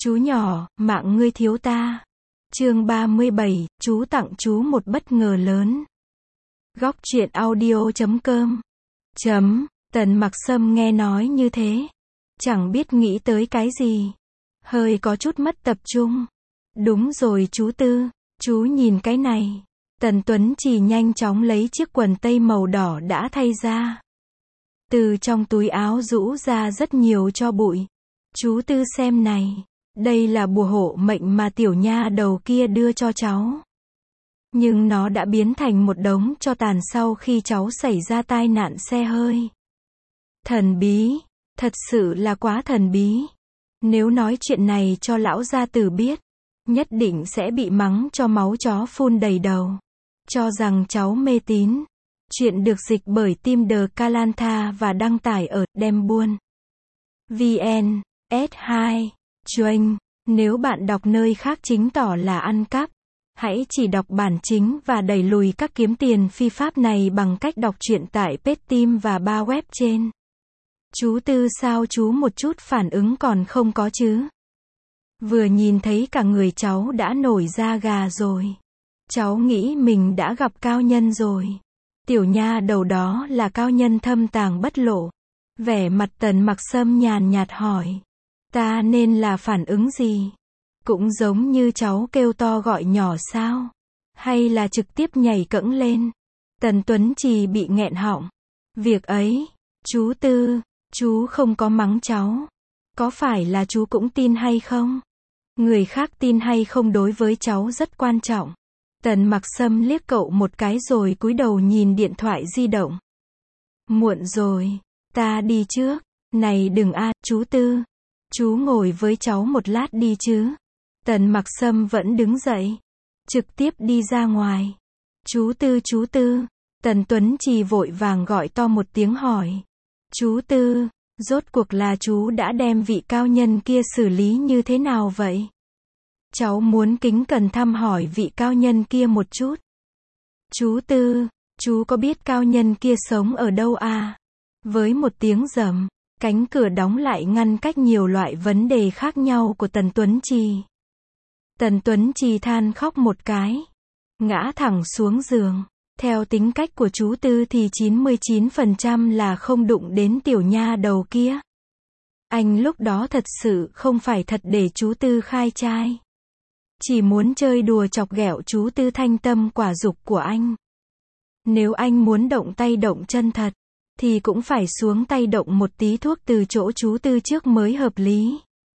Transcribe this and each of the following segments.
Chú nhỏ, mạng ngươi thiếu ta. Chương 37, chú tặng chú một bất ngờ lớn. Góc truyện audio.com. Tần Mặc Sâm nghe nói như thế, chẳng biết nghĩ tới cái gì, hơi có chút mất tập trung. Đúng rồi chú Tư, chú nhìn cái này. Tần Tuấn Chỉ nhanh chóng lấy chiếc quần tây màu đỏ đã thay ra. Từ trong túi áo rũ ra rất nhiều tro bụi. Chú Tư xem này, đây là bùa hộ mệnh mà tiểu nha đầu kia đưa cho cháu. Nhưng nó đã biến thành một đống tro tàn sau khi cháu xảy ra tai nạn xe hơi. Thần bí, thật sự là quá thần bí. Nếu nói chuyện này cho lão gia tử biết, nhất định sẽ bị mắng cho máu chó phun đầy đầu. Cho rằng cháu mê tín. Chuyện được dịch bởi Team The Kalantha và đăng tải ở Đem Buôn VN, S2, Chuyên. Nếu bạn đọc nơi khác chứng tỏ là ăn cắp, hãy chỉ đọc bản chính và đẩy lùi các kiếm tiền phi pháp này bằng cách đọc truyện tại page Team và ba web trên. Chú Tư sao chú một chút phản ứng còn không có chứ? Vừa nhìn thấy cả người cháu đã nổi da gà rồi. Cháu nghĩ mình đã gặp cao nhân rồi. Tiểu nha đầu đó là cao nhân thâm tàng bất lộ. Vẻ mặt Tần Mặc Sâm nhàn nhạt hỏi. Ta nên là phản ứng gì? Cũng giống như cháu kêu to gọi nhỏ sao? Hay là trực tiếp nhảy cẫng lên? Tần Tuấn Chỉ bị nghẹn họng. Việc ấy, chú Tư, chú không có mắng cháu. Có phải là chú cũng tin hay không? Người khác tin hay không đối với cháu rất quan trọng. Tần Mặc Sâm liếc cậu một cái rồi cúi đầu nhìn điện thoại di động. Muộn rồi, ta đi trước. Này đừng chú Tư. Chú ngồi với cháu một lát đi chứ. Tần Mặc Sâm vẫn đứng dậy, trực tiếp đi ra ngoài. Chú Tư. Tần Tuấn Chỉ vội vàng gọi to một tiếng hỏi. Chú Tư, rốt cuộc là chú đã đem vị cao nhân kia xử lý như thế nào vậy? Cháu muốn kính cẩn thăm hỏi vị cao nhân kia một chút. Chú Tư, chú có biết cao nhân kia sống ở đâu à? Với một tiếng rầm, cánh cửa đóng lại ngăn cách nhiều loại vấn đề khác nhau của Tần Tuấn Chỉ. Tần Tuấn Chỉ than khóc một cái, ngã thẳng xuống giường. Theo tính cách của chú Tư thì 99% là không đụng đến tiểu nha đầu kia. Anh lúc đó thật sự không phải thật để chú Tư khai trai. Chỉ muốn chơi đùa chọc ghẹo chú Tư thanh tâm quả dục của anh. Nếu anh muốn động tay động chân thật, thì cũng phải xuống tay động một tí thuốc từ chỗ chú Tư trước mới hợp lý.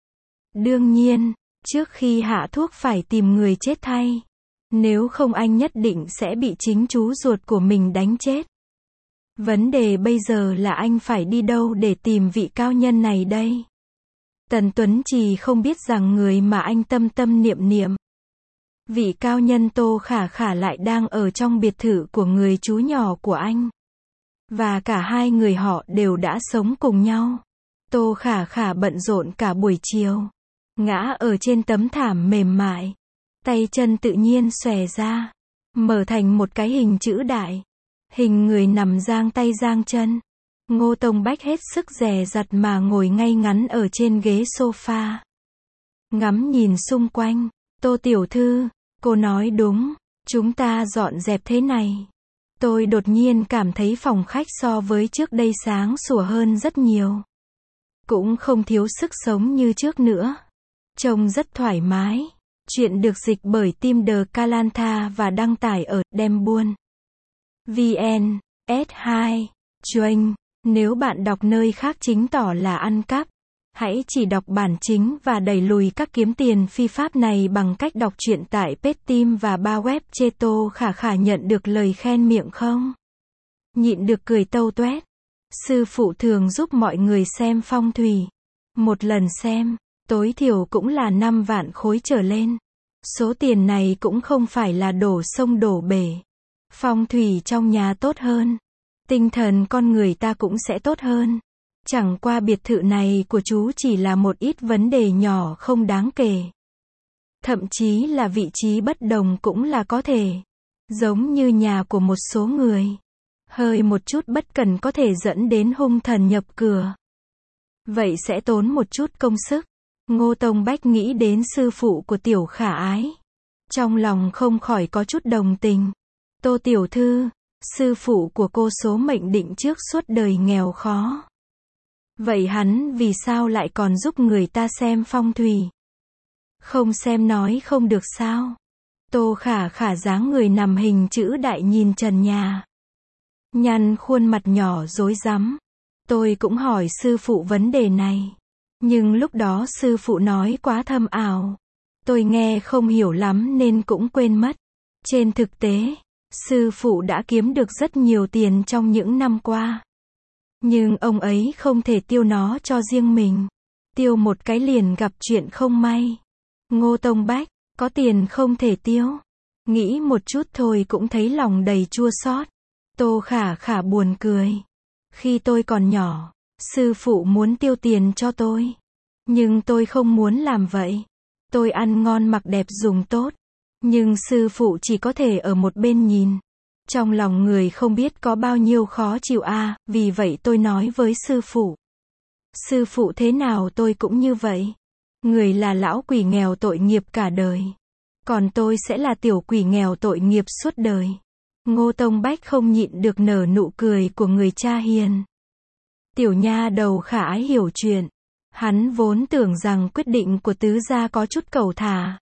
Đương nhiên, trước khi hạ thuốc phải tìm người chết thay. Nếu không anh nhất định sẽ bị chính chú ruột của mình đánh chết. Vấn đề bây giờ là anh phải đi đâu để tìm vị cao nhân này đây? Tần Tuấn Chỉ không biết rằng người mà anh tâm tâm niệm niệm, vị cao nhân Tô Khả Khả lại đang ở trong biệt thự của người chú nhỏ của anh. Và cả hai người họ đều đã sống cùng nhau. Tô Khả Khả bận rộn cả buổi chiều, ngã ở trên tấm thảm mềm mại. Tay chân tự nhiên xòe ra, mở thành một cái hình chữ đại. Hình người nằm giang tay giang chân. Ngô Tông Bách hết sức dè dặt mà ngồi ngay ngắn ở trên ghế sofa. Ngắm nhìn xung quanh. Tô tiểu thư, cô nói đúng, chúng ta dọn dẹp thế này. Tôi đột nhiên cảm thấy phòng khách so với trước đây sáng sủa hơn rất nhiều. Cũng không thiếu sức sống như trước nữa. Trông rất thoải mái. Chuyện được dịch bởi Team The Kalantha và đăng tải ở Đem Buôn VN, S2, Chuyên. Nếu bạn đọc nơi khác chứng tỏ là ăn cắp, hãy chỉ đọc bản chính và đẩy lùi các kiếm tiền phi pháp này bằng cách đọc truyện tại page Team và ba web trên. Tô Khả Khả nhận được lời khen miệng không? Nhịn được cười tâu tuét. Sư phụ thường giúp mọi người xem phong thủy. Một lần xem, tối thiểu cũng là 5 vạn khối trở lên. Số tiền này cũng không phải là đổ sông đổ bể. Phong thủy trong nhà tốt hơn, tinh thần con người ta cũng sẽ tốt hơn. Chẳng qua biệt thự này của chú chỉ là một ít vấn đề nhỏ không đáng kể. Thậm chí là vị trí bất đồng cũng là có thể. Giống như nhà của một số người. Hơi một chút bất cần có thể dẫn đến hung thần nhập cửa. Vậy sẽ tốn một chút công sức. Ngô Tông Bách nghĩ đến sư phụ của Tiểu Khả Ái. Trong lòng không khỏi có chút đồng tình. Tô tiểu thư, sư phụ của cô số mệnh định trước suốt đời nghèo khó. Vậy hắn vì sao lại còn giúp người ta xem phong thủy? Không xem nói không được sao? Tô Khả Khả dáng người nằm hình chữ đại nhìn trần nhà. Nhăn khuôn mặt nhỏ rối rắm. Tôi cũng hỏi sư phụ vấn đề này. Nhưng lúc đó sư phụ nói quá thâm ảo. Tôi nghe không hiểu lắm nên cũng quên mất. Trên thực tế, sư phụ đã kiếm được rất nhiều tiền trong những năm qua. Nhưng ông ấy không thể tiêu nó cho riêng mình. Tiêu một cái liền gặp chuyện không may. Ngô Tông Bách, có tiền không thể tiêu. Nghĩ một chút thôi cũng thấy lòng đầy chua xót. Tô Khả Khả buồn cười. Khi tôi còn nhỏ, sư phụ muốn tiêu tiền cho tôi. Nhưng tôi không muốn làm vậy. Tôi ăn ngon mặc đẹp dùng tốt. Nhưng sư phụ chỉ có thể ở một bên nhìn. Trong lòng người không biết có bao nhiêu khó chịu à, vì vậy tôi nói với sư phụ. Sư phụ thế nào tôi cũng như vậy. Người là lão quỷ nghèo tội nghiệp cả đời. Còn tôi sẽ là tiểu quỷ nghèo tội nghiệp suốt đời. Ngô Tông Bách không nhịn được nở nụ cười của người cha hiền. Tiểu nha đầu Khả Ái hiểu chuyện. Hắn vốn tưởng rằng quyết định của tứ gia có chút cẩu thả.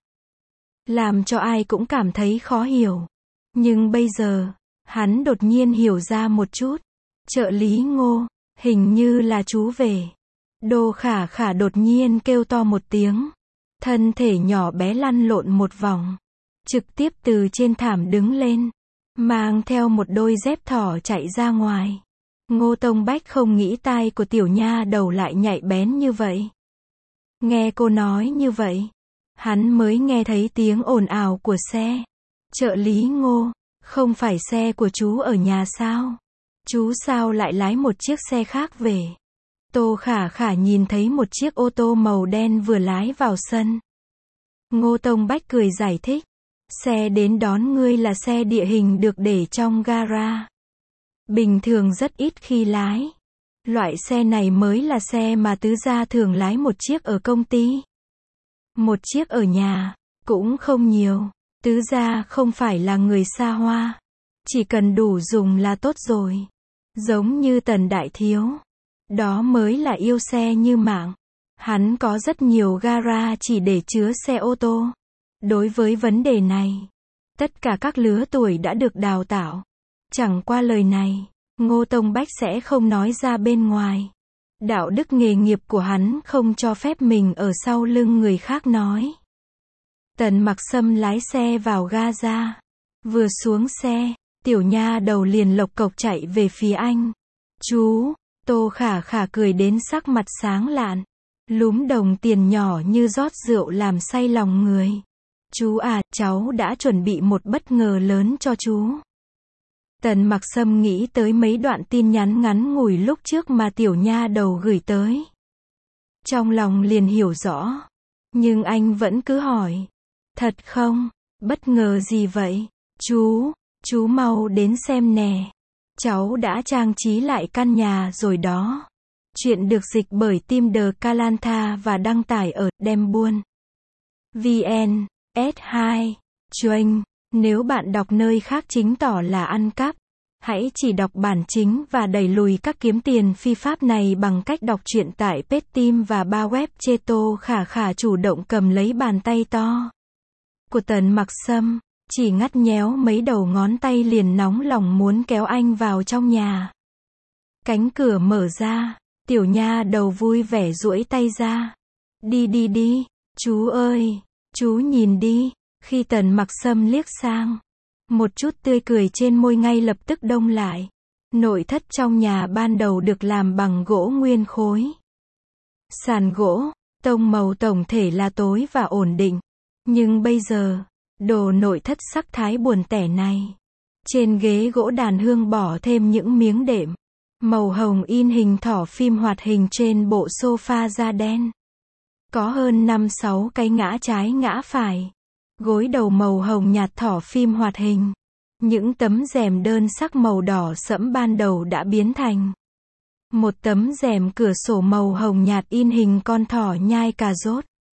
Làm cho ai cũng cảm thấy khó hiểu. Nhưng bây giờ, hắn đột nhiên hiểu ra một chút. Trợ lý Ngô, hình như là chú về. Tô Khả Khả đột nhiên kêu to một tiếng. Thân thể nhỏ bé lăn lộn một vòng. Trực tiếp từ trên thảm đứng lên. Mang theo một đôi dép thỏ chạy ra ngoài. Ngô Tông Bách không nghĩ tai của tiểu nha đầu lại nhạy bén như vậy. Nghe cô nói như vậy, hắn mới nghe thấy tiếng ồn ào của xe. Trợ lý Ngô, không phải xe của chú ở nhà sao? Chú sao lại lái một chiếc xe khác về? Tô Khả Khả nhìn thấy một chiếc ô tô màu đen vừa lái vào sân. Ngô Tông Bách cười giải thích. Xe đến đón ngươi là xe địa hình được để trong gara. Bình thường rất ít khi lái. Loại xe này mới là xe mà tứ gia thường lái, một chiếc ở công ty. Một chiếc ở nhà, cũng không nhiều. Tứ gia không phải là người xa hoa. Chỉ cần đủ dùng là tốt rồi. Giống như Tần Đại Thiếu. Đó mới là yêu xe như mạng. Hắn có rất nhiều gara chỉ để chứa xe ô tô. Đối với vấn đề này, tất cả các lứa tuổi đã được đào tạo. Chẳng qua lời này, Ngô Tông Bách sẽ không nói ra bên ngoài. Đạo đức nghề nghiệp của hắn không cho phép mình ở sau lưng người khác nói. Tần Mặc Sâm lái xe vào ga ra. Vừa xuống xe, tiểu nha đầu liền lộc cộc chạy về phía anh. Chú, Tô Khả Khả cười đến sắc mặt sáng lạn. Lúm đồng tiền nhỏ như rót rượu làm say lòng người. Chú à, cháu đã chuẩn bị một bất ngờ lớn cho chú. Tần Mặc Sâm nghĩ tới mấy đoạn tin nhắn ngắn ngủi lúc trước mà tiểu nha đầu gửi tới. Trong lòng liền hiểu rõ. Nhưng anh vẫn cứ hỏi. Thật không? Bất ngờ gì vậy? Chú mau đến xem nè. Cháu đã trang trí lại căn nhà rồi đó. Chuyện được dịch bởi Tim The Kalantha và đăng tải ở Đem Buôn VN S2 Chuyên. Nếu bạn đọc nơi khác chính tỏ là ăn cắp. Hãy chỉ đọc bản chính và đẩy lùi các kiếm tiền phi pháp này bằng cách đọc truyện tại Pet-Tim và ba web chê. Tô Khả Khả chủ động cầm lấy bàn tay to của Tần Mặc Sâm, chỉ ngắt nhéo mấy đầu ngón tay liền nóng lòng muốn kéo anh vào trong nhà. Cánh cửa mở ra, tiểu nha đầu vui vẻ duỗi tay ra. Đi, chú ơi, chú nhìn đi. Khi Tần Mặc Sâm liếc sang, một chút tươi cười trên môi ngay lập tức đông lại. Nội thất trong nhà ban đầu được làm bằng gỗ nguyên khối. Sàn gỗ, tông màu tổng thể là tối và ổn định. Nhưng bây giờ, đồ nội thất sắc thái buồn tẻ này. Trên ghế gỗ đàn hương bỏ thêm những miếng đệm màu hồng in hình thỏ phim hoạt hình trên bộ sofa da đen. Có hơn 5-6 cái ngã trái ngã phải. Gối đầu màu hồng nhạt thỏ phim hoạt hình. Những tấm rèm đơn sắc màu đỏ sẫm ban đầu đã biến thành một tấm rèm cửa sổ màu hồng nhạt in hình con thỏ nhai cà rốt.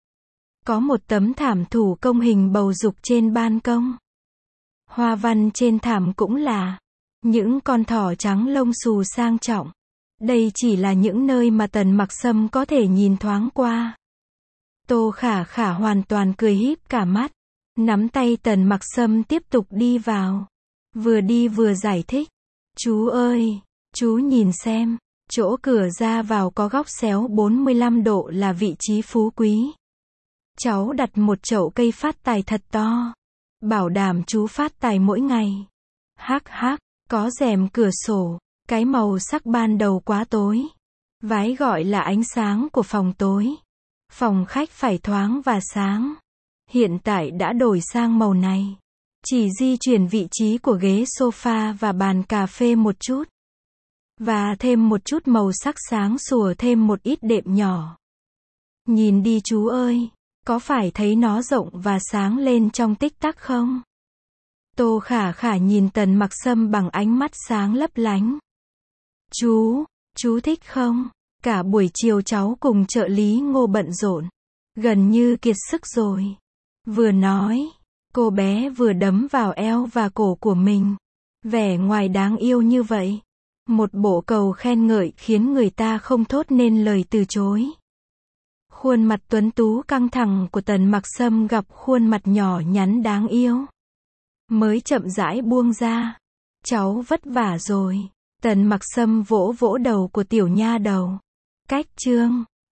Có một tấm thảm thủ công hình bầu dục trên ban công. Hoa văn trên thảm cũng là những con thỏ trắng lông xù sang trọng. Đây chỉ là những nơi mà Tần Mặc Sâm có thể nhìn thoáng qua. Tô Khả Khả hoàn toàn cười híp cả mắt, nắm tay Tần Mặc Sâm tiếp tục đi vào. Vừa đi vừa giải thích. Chú ơi, chú nhìn xem, chỗ cửa ra vào có góc xéo 45 độ là vị trí phú quý. Cháu đặt một chậu cây phát tài thật to. Bảo đảm chú phát tài mỗi ngày. Hắc hắc, có rèm cửa sổ. Cái màu sắc ban đầu quá tối. Vái gọi là ánh sáng của phòng tối. Phòng khách phải thoáng và sáng. Hiện tại đã đổi sang màu này. Chỉ di chuyển vị trí của ghế sofa và bàn cà phê một chút. Và thêm một chút màu sắc sáng sủa, thêm một ít đệm nhỏ. Nhìn đi chú ơi, có phải thấy nó rộng và sáng lên trong tích tắc không? Tô Khả Khả nhìn Tần Mặc Sâm bằng ánh mắt sáng lấp lánh. Chú thích không? Cả buổi chiều cháu cùng trợ lý Ngô bận rộn, gần như kiệt sức rồi. Vừa nói, cô bé vừa đấm vào eo và cổ của mình. Vẻ ngoài đáng yêu như vậy. Một bộ cầu khen ngợi khiến người ta không thốt nên lời từ chối. Khuôn mặt tuấn tú căng thẳng của Tần Mặc Sâm gặp khuôn mặt nhỏ nhắn đáng yêu. Mới chậm rãi buông ra. Cháu vất vả rồi. Tần Mặc Sâm vỗ vỗ đầu của tiểu nha đầu. Cách chương